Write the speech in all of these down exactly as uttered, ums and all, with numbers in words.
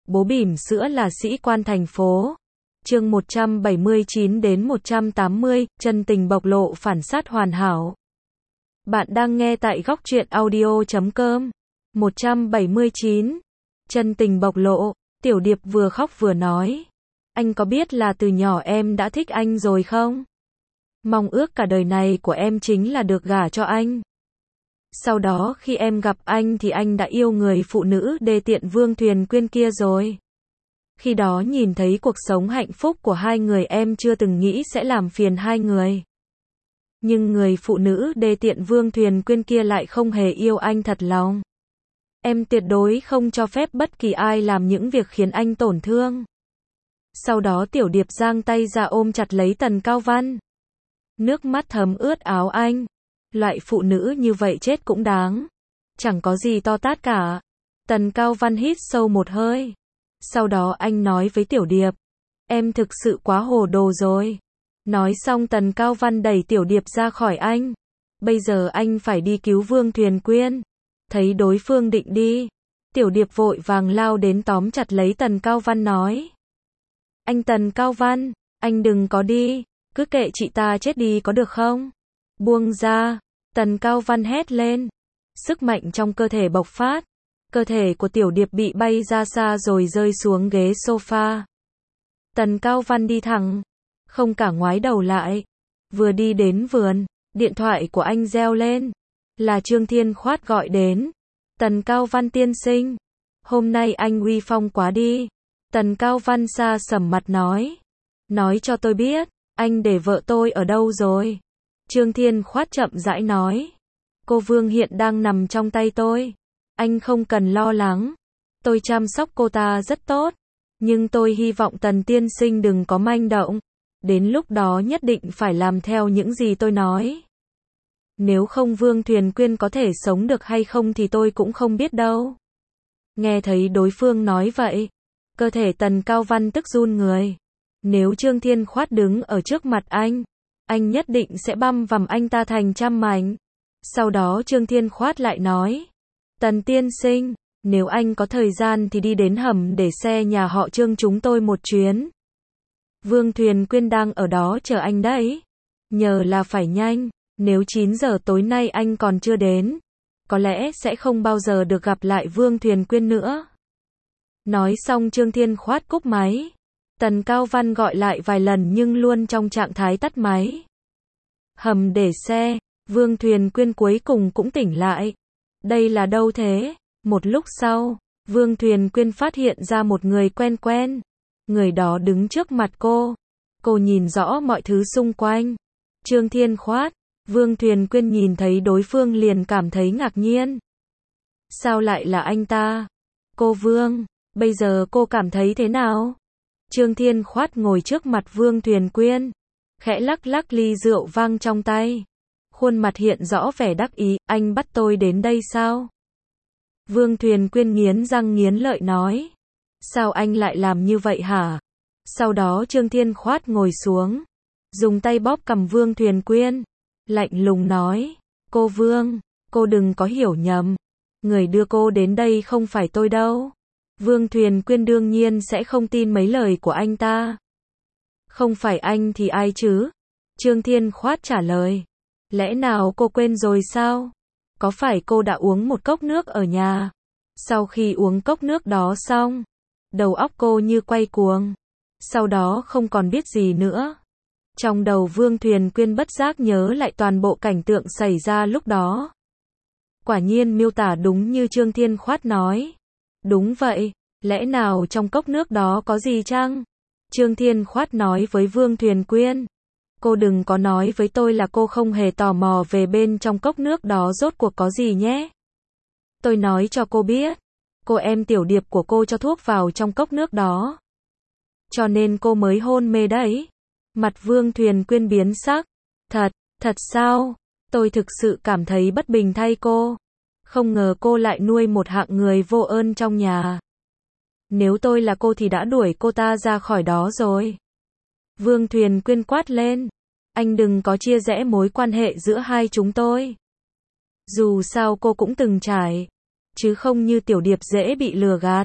bố bỉm sữa là sĩ quan thành phố. Chương một trăm bảy mươi chín đến một trăm tám mươi, chân tình bộc lộ phản sát hoàn hảo. Bạn đang nghe tại góc truyện audio chấm com. một trăm bảy mươi chín. Chân tình bộc lộ, Tiểu Điệp vừa khóc vừa nói. Anh có biết là từ nhỏ em đã thích anh rồi không? Mong ước cả đời này của em chính là được gả cho anh. Sau đó khi em gặp anh thì anh đã yêu người phụ nữ đê tiện Vương Thuyền Quyên kia rồi. Khi đó nhìn thấy cuộc sống hạnh phúc của hai người em chưa từng nghĩ sẽ làm phiền hai người. Nhưng người phụ nữ đê tiện Vương Thuyền Quyên kia lại không hề yêu anh thật lòng. Em tuyệt đối không cho phép bất kỳ ai làm những việc khiến anh tổn thương. Sau đó Tiểu Điệp giang tay ra ôm chặt lấy Tần Cao Văn. Nước mắt thấm ướt áo anh. Loại phụ nữ như vậy chết cũng đáng. Chẳng có gì to tát cả. Tần Cao Văn hít sâu một hơi. Sau đó anh nói với Tiểu Điệp. Em thực sự quá hồ đồ rồi. Nói xong Tần Cao Văn đẩy Tiểu Điệp ra khỏi anh. Bây giờ anh phải đi cứu Vương Thuyền Quyên. Thấy đối phương định đi. Tiểu Điệp vội vàng lao đến tóm chặt lấy Tần Cao Văn nói. Anh Tần Cao Văn, anh đừng có đi. Cứ kệ chị ta chết đi có được không? Buông ra. Tần Cao Văn hét lên. Sức mạnh trong cơ thể bộc phát. Cơ thể của Tiểu Điệp bị bay ra xa rồi rơi xuống ghế sofa. Tần Cao Văn đi thẳng. Không cả ngoái đầu lại. Vừa đi đến vườn. Điện thoại của anh reo lên. Là Trương Thiên Khoát gọi đến. Tần Cao Văn tiên sinh. Hôm nay anh uy phong quá đi. Tần Cao Văn xa sầm mặt nói. Nói cho tôi biết. Anh để vợ tôi ở đâu rồi? Trương Thiên Khoát chậm rãi nói. Cô Vương hiện đang nằm trong tay tôi. Anh không cần lo lắng. Tôi chăm sóc cô ta rất tốt. Nhưng tôi hy vọng Tần tiên sinh đừng có manh động. Đến lúc đó nhất định phải làm theo những gì tôi nói. Nếu không Vương Thuyền Quyên có thể sống được hay không thì tôi cũng không biết đâu. Nghe thấy đối phương nói vậy. Cơ thể Tần Cao Văn tức run người. Nếu Trương Thiên Khoát đứng ở trước mặt anh. Anh nhất định sẽ băm vằm anh ta thành trăm mảnh. Sau đó Trương Thiên Khoát lại nói. Tần tiên sinh, nếu anh có thời gian thì đi đến hầm để xe nhà họ Trương chúng tôi một chuyến. Vương Thuyền Quyên đang ở đó chờ anh đấy. Nhờ là phải nhanh, nếu chín giờ tối nay anh còn chưa đến. Có lẽ sẽ không bao giờ được gặp lại Vương Thuyền Quyên nữa. Nói xong Trương Thiên Khoát cúp máy. Tần Cao Văn gọi lại vài lần nhưng luôn trong trạng thái tắt máy. Hầm để xe, Vương Thuyền Quyên cuối cùng cũng tỉnh lại. Đây là đâu thế? Một lúc sau, Vương Thuyền Quyên phát hiện ra một người quen quen. Người đó đứng trước mặt cô. Cô nhìn rõ mọi thứ xung quanh. Trương Thiên Khoát, Vương Thuyền Quyên nhìn thấy đối phương liền cảm thấy ngạc nhiên. Sao lại là anh ta? Cô Vương, bây giờ cô cảm thấy thế nào? Trương Thiên Khoát ngồi trước mặt Vương Thuyền Quyên. Khẽ lắc lắc ly rượu vang trong tay. Khuôn mặt hiện rõ vẻ đắc ý, anh bắt tôi đến đây sao? Vương Thuyền Quyên nghiến răng nghiến lợi nói. Sao anh lại làm như vậy hả? Sau đó Trương Thiên Khoát ngồi xuống. Dùng tay bóp cằm Vương Thuyền Quyên. Lạnh lùng nói. Cô Vương, cô đừng có hiểu nhầm. Người đưa cô đến đây không phải tôi đâu. Vương Thuyền Quyên đương nhiên sẽ không tin mấy lời của anh ta. Không phải anh thì ai chứ? Trương Thiên Khoát trả lời. Lẽ nào cô quên rồi sao? Có phải cô đã uống một cốc nước ở nhà? Sau khi uống cốc nước đó xong, đầu óc cô như quay cuồng. Sau đó không còn biết gì nữa. Trong đầu Vương Thuyền Quyên bất giác nhớ lại toàn bộ cảnh tượng xảy ra lúc đó. Quả nhiên miêu tả đúng như Trương Thiên Khoát nói. Đúng vậy, lẽ nào trong cốc nước đó có gì chăng? Trương Thiên Khoát nói với Vương Thuyền Quyên. Cô đừng có nói với tôi là cô không hề tò mò về bên trong cốc nước đó rốt cuộc có gì nhé. Tôi nói cho cô biết. Cô em Tiểu Điệp của cô cho thuốc vào trong cốc nước đó. Cho nên cô mới hôn mê đấy. Mặt Vương Thuyền Quyên biến sắc. Thật, thật sao? Tôi thực sự cảm thấy bất bình thay cô. Không ngờ cô lại nuôi một hạng người vô ơn trong nhà. Nếu tôi là cô thì đã đuổi cô ta ra khỏi đó rồi. Vương Thuyền Quyên quát lên. Anh đừng có chia rẽ mối quan hệ giữa hai chúng tôi. Dù sao cô cũng từng trải. Chứ không như Tiểu Điệp dễ bị lừa gạt.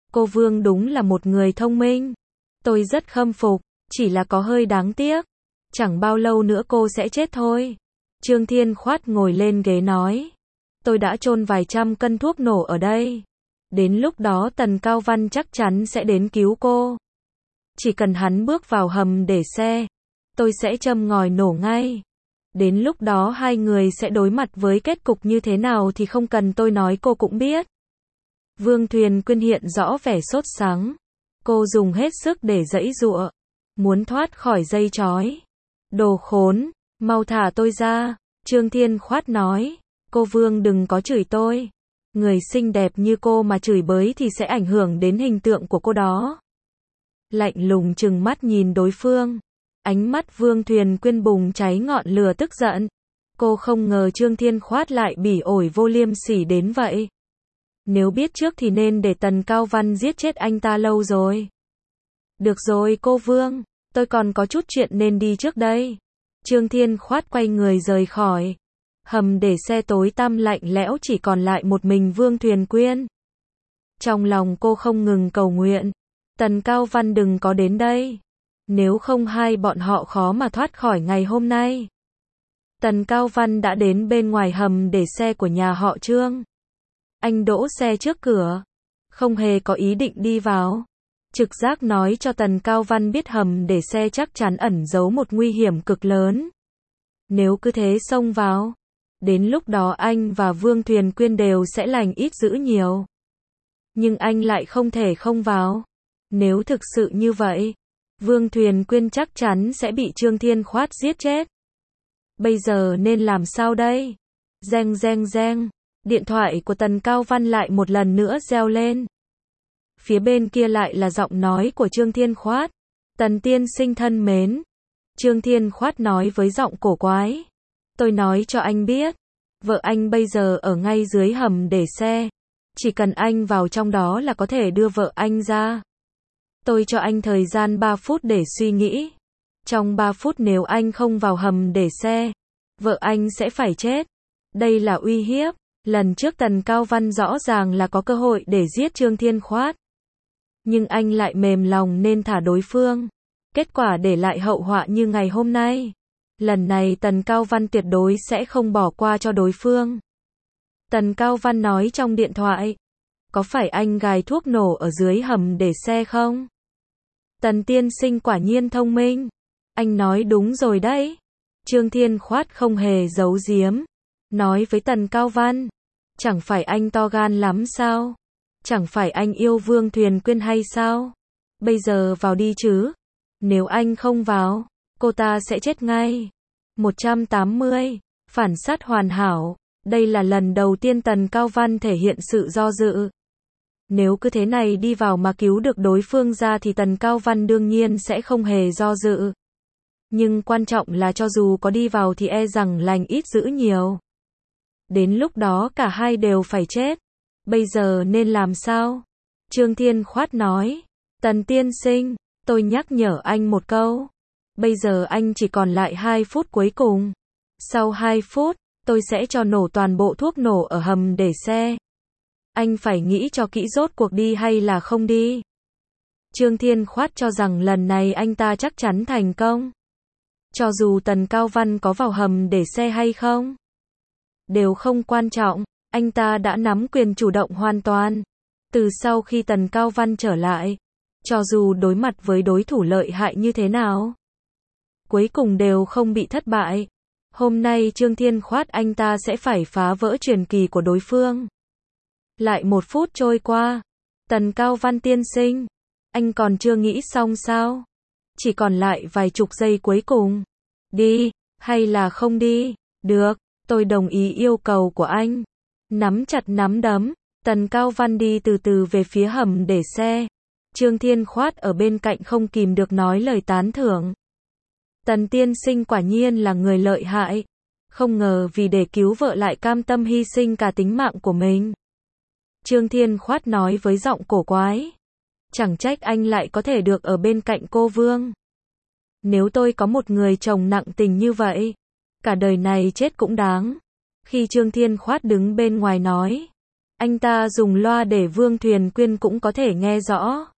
Cô Vương đúng là một người thông minh. Tôi rất khâm phục, chỉ là có hơi đáng tiếc. Chẳng bao lâu nữa cô sẽ chết thôi. Trương Thiên Khoát ngồi lên ghế nói. Tôi đã chôn vài trăm cân thuốc nổ ở đây. Đến lúc đó Tần Cao Văn chắc chắn sẽ đến cứu cô. Chỉ cần hắn bước vào hầm để xe, tôi sẽ châm ngòi nổ ngay. Đến lúc đó hai người sẽ đối mặt với kết cục như thế nào thì không cần tôi nói cô cũng biết. Vương Thuyền Quyên hiện rõ vẻ sốt sắng. Cô dùng hết sức để giãy giụa, muốn thoát khỏi dây trói. Đồ khốn, mau thả tôi ra. Trương Thiên Khoát nói. Cô Vương đừng có chửi tôi. Người xinh đẹp như cô mà chửi bới thì sẽ ảnh hưởng đến hình tượng của cô đó. Lạnh lùng trừng mắt nhìn đối phương. Ánh mắt Vương Thuyền Quyên bùng cháy ngọn lửa tức giận. Cô không ngờ Trương Thiên Khoát lại bỉ ổi vô liêm sỉ đến vậy. Nếu biết trước thì nên để Tần Cao Văn giết chết anh ta lâu rồi. Được rồi cô Vương, tôi còn có chút chuyện nên đi trước đây. Trương Thiên Khoát quay người rời khỏi. Hầm để xe tối tăm lạnh lẽo chỉ còn lại một mình Vương Thuyền Quyên. Trong lòng cô không ngừng cầu nguyện. Tần Cao Văn đừng có đến đây. Nếu không hai bọn họ khó mà thoát khỏi ngày hôm nay. Tần Cao Văn đã đến bên ngoài hầm để xe của nhà họ Trương. Anh đỗ xe trước cửa. Không hề có ý định đi vào. Trực giác nói cho Tần Cao Văn biết hầm để xe chắc chắn ẩn giấu một nguy hiểm cực lớn. Nếu cứ thế xông vào, đến lúc đó anh và Vương Thuyền Quyên đều sẽ lành ít dữ nhiều. Nhưng anh lại không thể không vào. Nếu thực sự như vậy, Vương Thuyền Quyên chắc chắn sẽ bị Trương Thiên Khoát giết chết. Bây giờ nên làm sao đây? Reng reng reng. Điện thoại của Tần Cao Văn lại một lần nữa reo lên. Phía bên kia lại là giọng nói của Trương Thiên Khoát. Tần tiên sinh thân mến. Trương Thiên Khoát nói với giọng cổ quái. Tôi nói cho anh biết. Vợ anh bây giờ ở ngay dưới hầm để xe. Chỉ cần anh vào trong đó là có thể đưa vợ anh ra. Tôi cho anh thời gian ba phút để suy nghĩ. Trong ba phút nếu anh không vào hầm để xe, vợ anh sẽ phải chết. Đây là uy hiếp. Lần trước Tần Cao Văn rõ ràng là có cơ hội để giết Trương Thiên Khoát. Nhưng anh lại mềm lòng nên thả đối phương. Kết quả để lại hậu họa như ngày hôm nay. Lần này Tần Cao Văn tuyệt đối sẽ không bỏ qua cho đối phương. Tần Cao Văn nói trong điện thoại. Có phải anh gài thuốc nổ ở dưới hầm để xe không? Tần tiên sinh quả nhiên thông minh. Anh nói đúng rồi đấy. Trương Thiên Khoát không hề giấu giếm. Nói với Tần Cao Văn. Chẳng phải anh to gan lắm sao? Chẳng phải anh yêu Vương Thuyền Quyên hay sao? Bây giờ vào đi chứ. Nếu anh không vào, cô ta sẽ chết ngay. một trăm tám mươi. Phản sát hoàn hảo. Đây là lần đầu tiên Tần Cao Văn thể hiện sự do dự. Nếu cứ thế này đi vào mà cứu được đối phương ra thì Tần Cao Văn đương nhiên sẽ không hề do dự. Nhưng quan trọng là cho dù có đi vào thì e rằng lành ít dữ nhiều. Đến lúc đó cả hai đều phải chết. Bây giờ nên làm sao? Trương Thiên Khoát nói. Tần tiên sinh, tôi nhắc nhở anh một câu. Bây giờ anh chỉ còn lại hai phút cuối cùng. Sau hai phút, tôi sẽ cho nổ toàn bộ thuốc nổ ở hầm để xe. Anh phải nghĩ cho kỹ rốt cuộc đi hay là không đi. Trương Thiên Khoát cho rằng lần này anh ta chắc chắn thành công. Cho dù Tần Cao Văn có vào hầm để xe hay không, đều không quan trọng, anh ta đã nắm quyền chủ động hoàn toàn. Từ sau khi Tần Cao Văn trở lại, cho dù đối mặt với đối thủ lợi hại như thế nào, cuối cùng đều không bị thất bại. Hôm nay Trương Thiên Khoát anh ta sẽ phải phá vỡ truyền kỳ của đối phương. Lại một phút trôi qua. Tần Cao Văn tiên sinh, anh còn chưa nghĩ xong sao? Chỉ còn lại vài chục giây cuối cùng. Đi, hay là không đi? Được, tôi đồng ý yêu cầu của anh. Nắm chặt nắm đấm, Tần Cao Văn đi từ từ về phía hầm để xe. Trương Thiên Khoát ở bên cạnh không kìm được nói lời tán thưởng. Tần tiên sinh quả nhiên là người lợi hại. Không ngờ vì để cứu vợ lại cam tâm hy sinh cả tính mạng của mình. Trương Thiên Khoát nói với giọng cổ quái. Chẳng trách anh lại có thể được ở bên cạnh cô Vương. Nếu tôi có một người chồng nặng tình như vậy, cả đời này chết cũng đáng. Khi Trương Thiên Khoát đứng bên ngoài nói, Anh ta dùng loa để Vương Thuyền Quyên cũng có thể nghe rõ.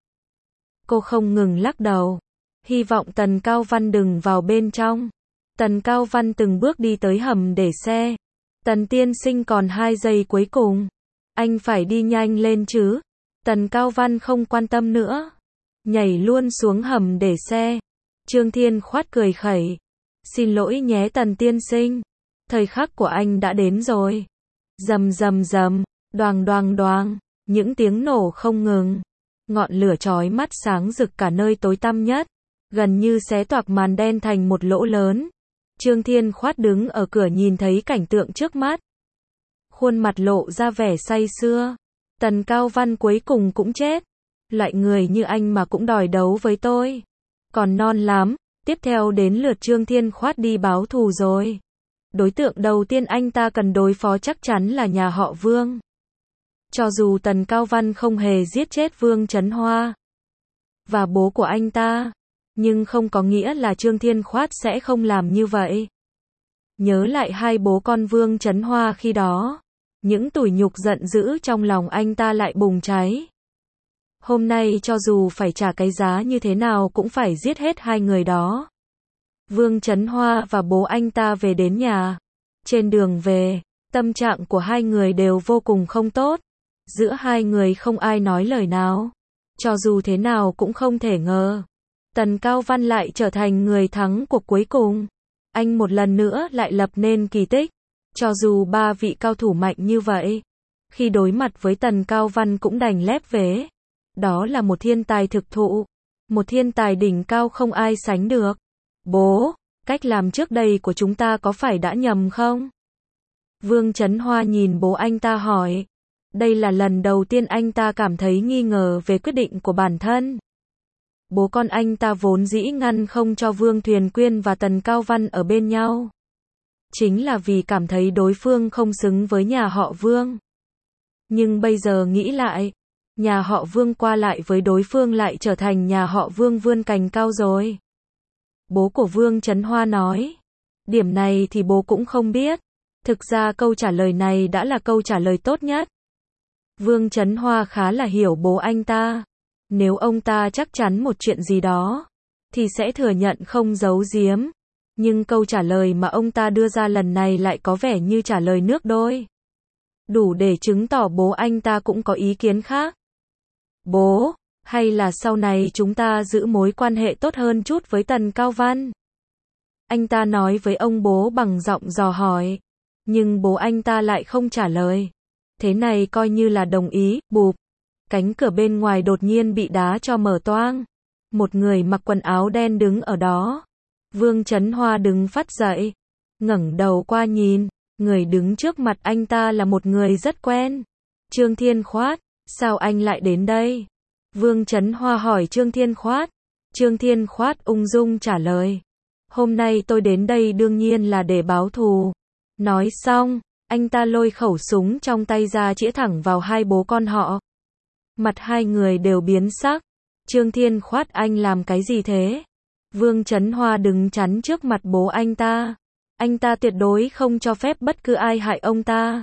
Cô không ngừng lắc đầu. Hy vọng Tần Cao Văn đừng vào bên trong. Tần Cao Văn từng bước đi tới hầm để xe. Tần tiên sinh còn hai giây cuối cùng. Anh phải đi nhanh lên chứ. Tần Cao Văn không quan tâm nữa. Nhảy luôn xuống hầm để xe. Trương Thiên Khoát cười khẩy. Xin lỗi nhé Tần tiên sinh. Thời khắc của anh đã đến rồi. Rầm rầm rầm, đoàng đoàng đoàng, những tiếng nổ không ngừng. Ngọn lửa chói mắt sáng rực cả nơi tối tăm nhất. Gần như xé toạc màn đen thành một lỗ lớn. Trương Thiên Khoát đứng ở cửa nhìn thấy cảnh tượng trước mắt. Khuôn mặt lộ ra vẻ say sưa. Tần Cao Văn cuối cùng cũng chết. Loại người như anh mà cũng đòi đấu với tôi. Còn non lắm. Tiếp theo đến lượt Trương Thiên Khoát đi báo thù rồi. Đối tượng đầu tiên anh ta cần đối phó chắc chắn là nhà họ Vương. Cho dù Tần Cao Văn không hề giết chết Vương Chấn Hoa và bố của anh ta, nhưng không có nghĩa là Trương Thiên Khoát sẽ không làm như vậy. Nhớ lại hai bố con Vương Chấn Hoa khi đó, những tủi nhục giận dữ trong lòng anh ta lại bùng cháy. Hôm nay cho dù phải trả cái giá như thế nào cũng phải giết hết hai người đó. Vương Chấn Hoa và bố anh ta về đến nhà. Trên đường về, tâm trạng của hai người đều vô cùng không tốt. Giữa hai người không ai nói lời nào. Cho dù thế nào cũng không thể ngờ. Tần Cao Văn lại trở thành người thắng cuộc cuối cùng. Anh một lần nữa lại lập nên kỳ tích. Cho dù ba vị cao thủ mạnh như vậy, khi đối mặt với Tần Cao Văn cũng đành lép vế. Đó là một thiên tài thực thụ. Một thiên tài đỉnh cao không ai sánh được. Bố, cách làm trước đây của chúng ta có phải đã nhầm không? Vương Chấn Hoa nhìn bố anh ta hỏi. Đây là lần đầu tiên anh ta cảm thấy nghi ngờ về quyết định của bản thân. Bố con anh ta vốn dĩ ngăn không cho Vương Thuyền Quyên và Tần Cao Văn ở bên nhau. Chính là vì cảm thấy đối phương không xứng với nhà họ Vương. Nhưng bây giờ nghĩ lại, nhà họ Vương qua lại với đối phương lại trở thành nhà họ Vương vươn cành cao rồi. Bố của Vương Chấn Hoa nói. Điểm này thì bố cũng không biết. Thực ra câu trả lời này đã là câu trả lời tốt nhất. Vương Chấn Hoa khá là hiểu bố anh ta. Nếu ông ta chắc chắn một chuyện gì đó, thì sẽ thừa nhận không giấu giếm. Nhưng câu trả lời mà ông ta đưa ra lần này lại có vẻ như trả lời nước đôi. Đủ để chứng tỏ bố anh ta cũng có ý kiến khác. Bố, hay là sau này chúng ta giữ mối quan hệ tốt hơn chút với Tần Cao Văn? Anh ta nói với ông bố bằng giọng dò hỏi. Nhưng bố anh ta lại không trả lời. Thế này coi như là đồng ý, bụp. Cánh cửa bên ngoài đột nhiên bị đá cho mở toang. Một người mặc quần áo đen đứng ở đó. Vương Chấn Hoa đứng phắt dậy. Ngẩng đầu qua nhìn. Người đứng trước mặt anh ta là một người rất quen. Trương Thiên Khoát, sao anh lại đến đây? Vương Chấn Hoa hỏi Trương Thiên Khoát. Trương Thiên Khoát ung dung trả lời. Hôm nay tôi đến đây đương nhiên là để báo thù. Nói xong, anh ta lôi khẩu súng trong tay ra chĩa thẳng vào hai bố con họ. Mặt hai người đều biến sắc. Trương Thiên Khoát, anh làm cái gì thế? Vương Chấn Hoa đứng chắn trước mặt bố anh ta. Anh ta tuyệt đối không cho phép bất cứ ai hại ông ta.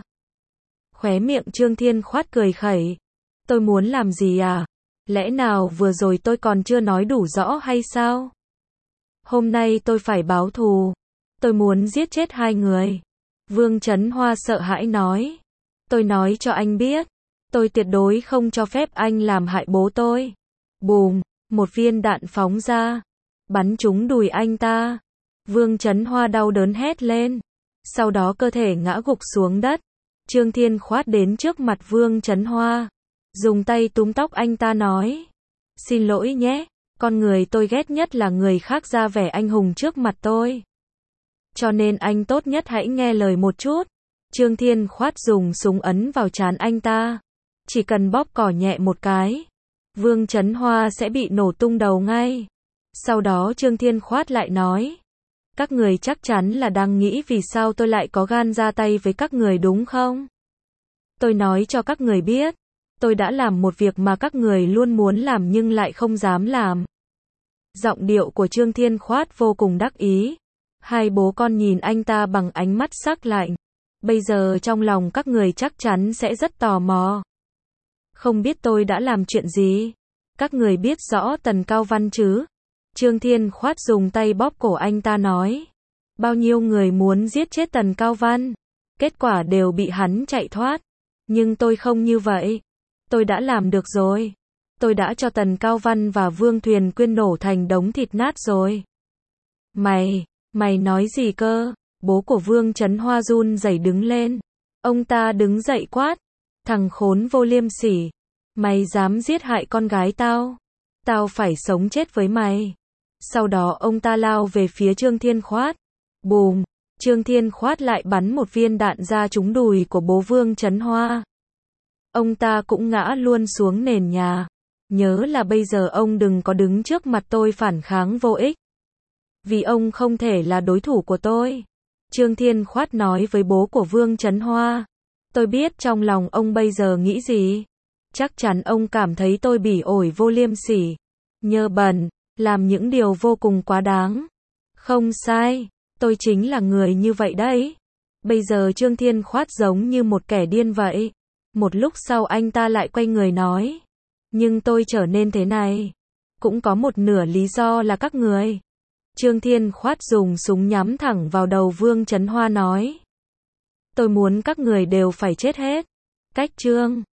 Khóe miệng Trương Thiên Khoát cười khẩy. Tôi muốn làm gì à? Lẽ nào vừa rồi tôi còn chưa nói đủ rõ hay sao? Hôm nay tôi phải báo thù. Tôi muốn giết chết hai người. Vương Chấn Hoa sợ hãi nói. Tôi nói cho anh biết. Tôi tuyệt đối không cho phép anh làm hại bố tôi. Bùm, một viên đạn phóng ra. Bắn trúng đùi anh ta. Vương Chấn Hoa đau đớn hét lên. Sau đó cơ thể ngã gục xuống đất. Trương Thiên Khoát đến trước mặt Vương Chấn Hoa. Dùng tay túm tóc anh ta nói. Xin lỗi nhé. Con người tôi ghét nhất là người khác ra vẻ anh hùng trước mặt tôi. Cho nên anh tốt nhất hãy nghe lời một chút. Trương Thiên Khoát dùng súng ấn vào trán anh ta. Chỉ cần bóp cò nhẹ một cái, Vương Chấn Hoa sẽ bị nổ tung đầu ngay. Sau đó Trương Thiên Khoát lại nói. Các người chắc chắn là đang nghĩ vì sao tôi lại có gan ra tay với các người đúng không? Tôi nói cho các người biết. Tôi đã làm một việc mà các người luôn muốn làm nhưng lại không dám làm. Giọng điệu của Trương Thiên Khoát vô cùng đắc ý. Hai bố con nhìn anh ta bằng ánh mắt sắc lạnh. Bây giờ trong lòng các người chắc chắn sẽ rất tò mò. Không biết tôi đã làm chuyện gì? Các người biết rõ Tần Cao Văn chứ? Trương Thiên Khoát dùng tay bóp cổ anh ta nói. Bao nhiêu người muốn giết chết Tần Cao Văn. Kết quả đều bị hắn chạy thoát. Nhưng tôi không như vậy. Tôi đã làm được rồi. Tôi đã cho Tần Cao Văn và Vương Thuyền Quyên nổ thành đống thịt nát rồi. Mày, mày nói gì cơ? Bố của Vương Chấn Hoa run rẩy đứng lên. Ông ta đứng dậy quát. Thằng khốn vô liêm sỉ. Mày dám giết hại con gái tao? Tao phải sống chết với mày. Sau đó ông ta lao về phía Trương Thiên Khoát. Bùm, Trương Thiên Khoát lại bắn một viên đạn ra trúng đùi của bố Vương Chấn Hoa. Ông ta cũng ngã luôn xuống nền nhà. Nhớ là bây giờ ông đừng có đứng trước mặt tôi phản kháng vô ích. Vì ông không thể là đối thủ của tôi. Trương Thiên Khoát nói với bố của Vương Chấn Hoa. Tôi biết trong lòng ông bây giờ nghĩ gì. Chắc chắn ông cảm thấy tôi bỉ ổi vô liêm sỉ. Nhơ bẩn, làm những điều vô cùng quá đáng. Không sai, tôi chính là người như vậy đấy. Bây giờ Trương Thiên Khoát giống như một kẻ điên vậy. Một lúc sau anh ta lại quay người nói. Nhưng tôi trở nên thế này. Cũng có một nửa lý do là các người. Trương Thiên Khoát dùng súng nhắm thẳng vào đầu Vương Chấn Hoa nói. Tôi muốn các người đều phải chết hết. Cách Trương